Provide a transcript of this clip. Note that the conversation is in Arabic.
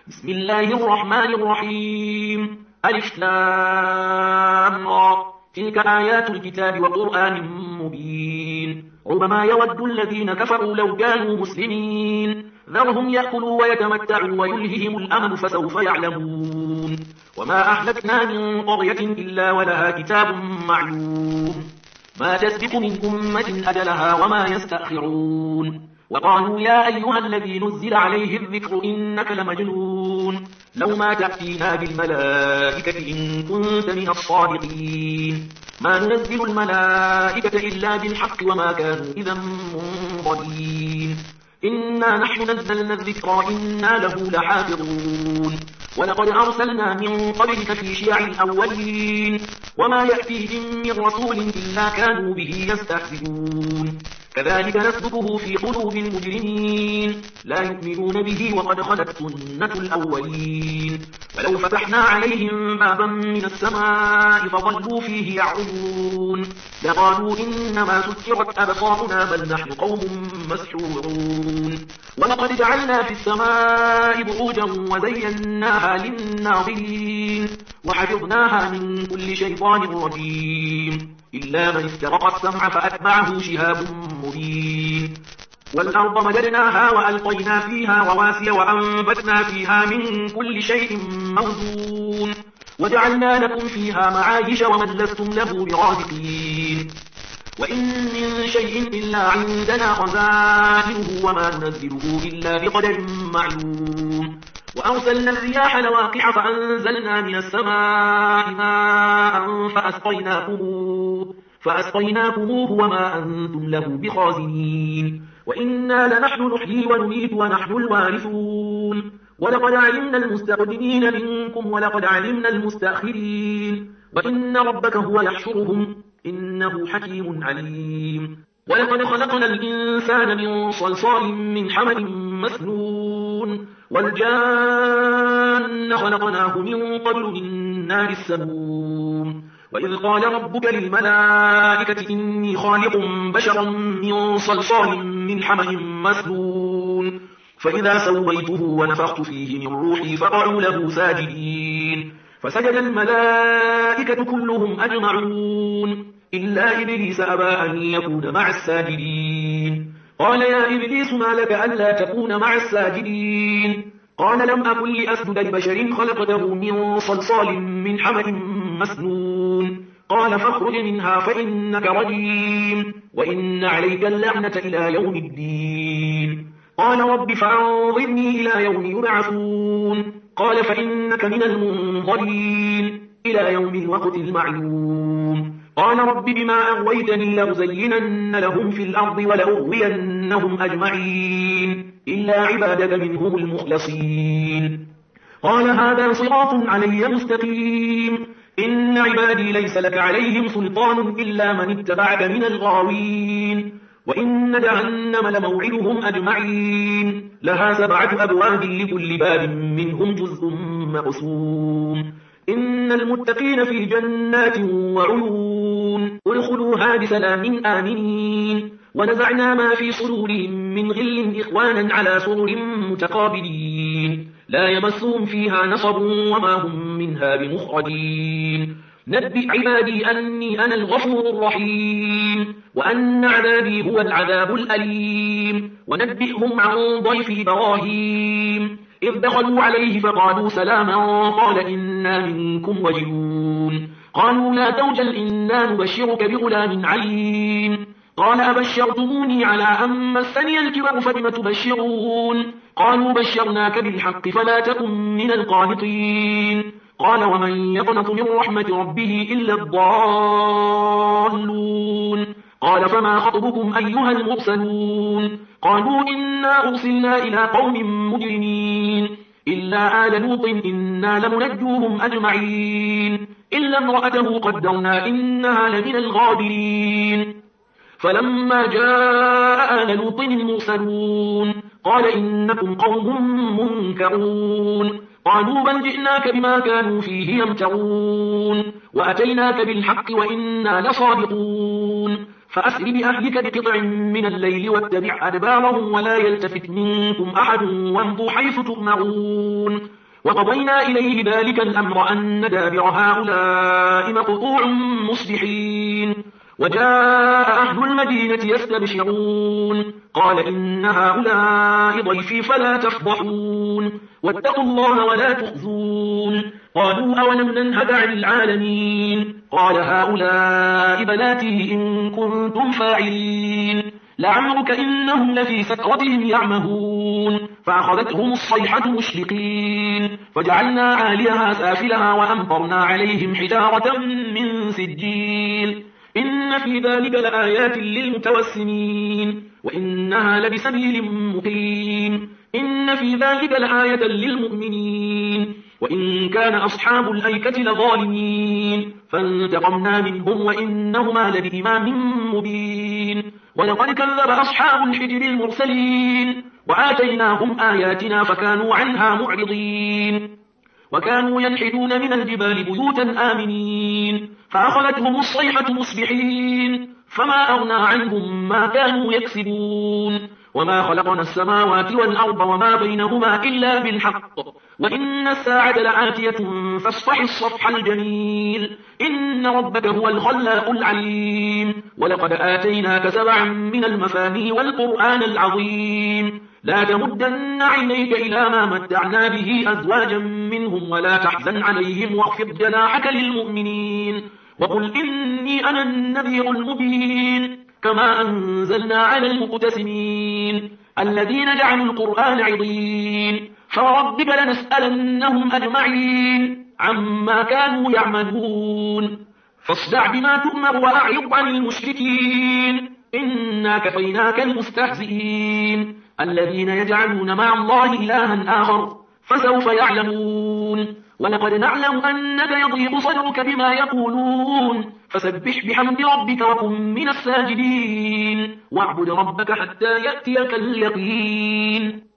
بسم الله الرحمن الرحيم. ألف لام را. تلك آيات الكتاب وقرآن مبين. ربما يود الذين كفروا لو كانوا مسلمين ذرهم يأكلوا ويتمتعوا ويلههم الأمل فسوف يعلمون. وما أهلكنا من قرية إلا ولها كتاب معلوم ما تسبق من أمة أجلها وما يستأخرون. وقالوا يا أيها الذي نزل عليه الذكر إنك لمجنون لو ما تأتينا بالملائكة إن كنت من الصادقين ما ننزل الملائكة إلا بالحق وما كانوا إذا منظرين. إنا نحن نزلنا الذكر وإنا له لحافظون. ولقد أرسلنا من قبلك في شيع الأولين وما يأتيهم من رسول إلا كانوا به يستهزئون. كذلك نسلكه في قلوب المجرمين لا يؤمنون به وقد خلت سنة الأولين. ولو فتحنا عليهم بابا من السماء فظلوا فيه يعرجون لقالوا إنما سكرت أبصارنا بل نحن قوم مسحورون. ولقد جعلنا في السماء بروجا وزيناها للناظرين وحفظناها من كل شيطان رجيم إلا من استرق السمع فأتبعه شهاب مبين. والأرض مددناها وألقينا فيها رواسي وأنبتنا فيها من كل شيء موزون وجعلنا لكم فيها معايش ومن لستم له برازقين. وإن من شيء إلا عندنا خزائنه وما ننزله إلا بقدر معلوم. وأرسلنا الرياح لواقع فأنزلنا من السماء ماء فأسقيناكموه وما أنتم له بخازنين. وإنا لنحن نحيي ونميت ونحن الوارثون. ولقد علمنا المستقدمين منكم ولقد علمنا المستأخرين وإن ربك هو يحشرهم إنه حكيم عليم. ولقد خلقنا الإنسان من صلصال من حمأ مسنون والجان خلقناه من قبل من نار السموم. وإذ قال ربك للملائكة إني خالق بشرا من صلصال من حمأ مسنون فإذا سويته ونفخت فيه من روحي فقعوا له ساجدين فسجد الملائكة كلهم أجمعون إلا إبليس أبى أن يكون مع الساجدين. قال يا إبليس ما لك ألا تكون مع الساجدين؟ قال لم أكن لأسجد لبشر خلقته من صلصال من حمأ مسنون. قال فاخرج منها فإنك رجيم وإن عليك اللعنة إلى يوم الدين. قال رب فأنظرني إلى يوم يبعثون. قال فإنك من المنظرين إلى يوم الوقت المعلوم. قال رب بما أغويتني لأزينن لهم في الأرض ولأغوينهم أجمعين إلا عبادك منهم المخلصين. قال هذا صراط علي مستقيم. إن عبادي ليس لك عليهم سلطان إلا من اتبعك من الغاوين. وإن جهنم لموعدهم أجمعين لها 7 أبواب لكل باب منهم جزء مقسوم. إن المتقين في جنات وعيون ادخلوها بسلام آمنين. ونزعنا ما في صدورهم من غل إخوانا على سرر متقابلين لا يمسهم فيها نصب وما هم منها بمخرجين. نبئ عبادي أني أنا الغفور الرحيم وأن عذابي هو العذاب الأليم. ونبئهم عن ضيف إبراهيم إذ دخلوا عليه فقالوا سلاما قال إنا منكم وجلون. قالوا لا توجل إنا نبشرك بغلام عليم. قال أبشرتموني على أن مسني الكبر فبم تبشرون؟ قالوا بشرناك بالحق فلا تكن من القانطين. قال ومن يقنط من رحمة ربه إلا الضالون. قال فما خطبكم أيها المرسلون؟ قالوا إنا أرسلنا إلى قوم مجرمين إلا آل لوط إنا لمنجوهم أجمعين إلا امرأته قدرنا إنها لمن الغابرين. فلما جاء آل لوط المرسلون قال إنكم قوم منكرون. قالوا بل جئناك بما كانوا فيه يمترون وأتيناك بالحق وإنا لصادقون. فأسر بأهلك بقطع من الليل واتبع أدبارهم ولا يلتفت منكم أحد وامضوا حيث تؤمرون وقضينا إليه ذلك الأمر أن دابر هؤلاء مقطوع مصبحين وجاء أهل المدينة يستبشرون قال إن هؤلاء ضيفي فلا تفضحون واتقوا الله ولا تخزون قالوا أولم ننهد عن العالمين قال هؤلاء بناتي إن كنتم فاعلين لعمرك إنهم لفي سكرتهم يعمهون فأخذتهم الصيحة مشرقين فجعلنا عاليها سافلها وأمطرنا عليهم حجارة من سجيل إن في ذلك لآيات للمتوسمين وإنها لبسبيل مقيم إن في ذلك لآية للمؤمنين وإن كان أصحاب الأيكة لظالمين فانتقمنا منهم وإنهما لبإمام مبين ولقد كذب أصحاب الحجر المرسلين وآتيناهم آياتنا فكانوا عنها معرضين وكانوا ينحتون من الجبال بيوتا آمنين فأخذتهم الصيحة مصبحين فما أغنى عنهم ما كانوا يكسبون وما خلقنا السماوات والأرض وما بينهما إلا بالحق وإن الساعة لآتية فاصفح الصفح الجميل إن ربك هو الخلاق العليم ولقد آتيناك 7 من المثاني والقرآن العظيم لا تمدن عينيك إلى ما متعنا به أزواجا منهم ولا تحزن عليهم واخفض جناحك للمؤمنين وقل إني أنا النذير المبين كما أنزلنا على المقتسمين الذين جعلوا القرآن عضين فوربك لنسألنهم أجمعين عما كانوا يعملون فاصدع بما تؤمر وأعرض عن المشركين إنا كفيناك المستهزئين الذين يجعلون مع الله إلها آخر فسوف يعلمون ولقد نعلم أنك يضيق صدرك بما يقولون فسبح بحمد ربك وكن من الساجدين واعبد ربك حتى يأتيك اليقين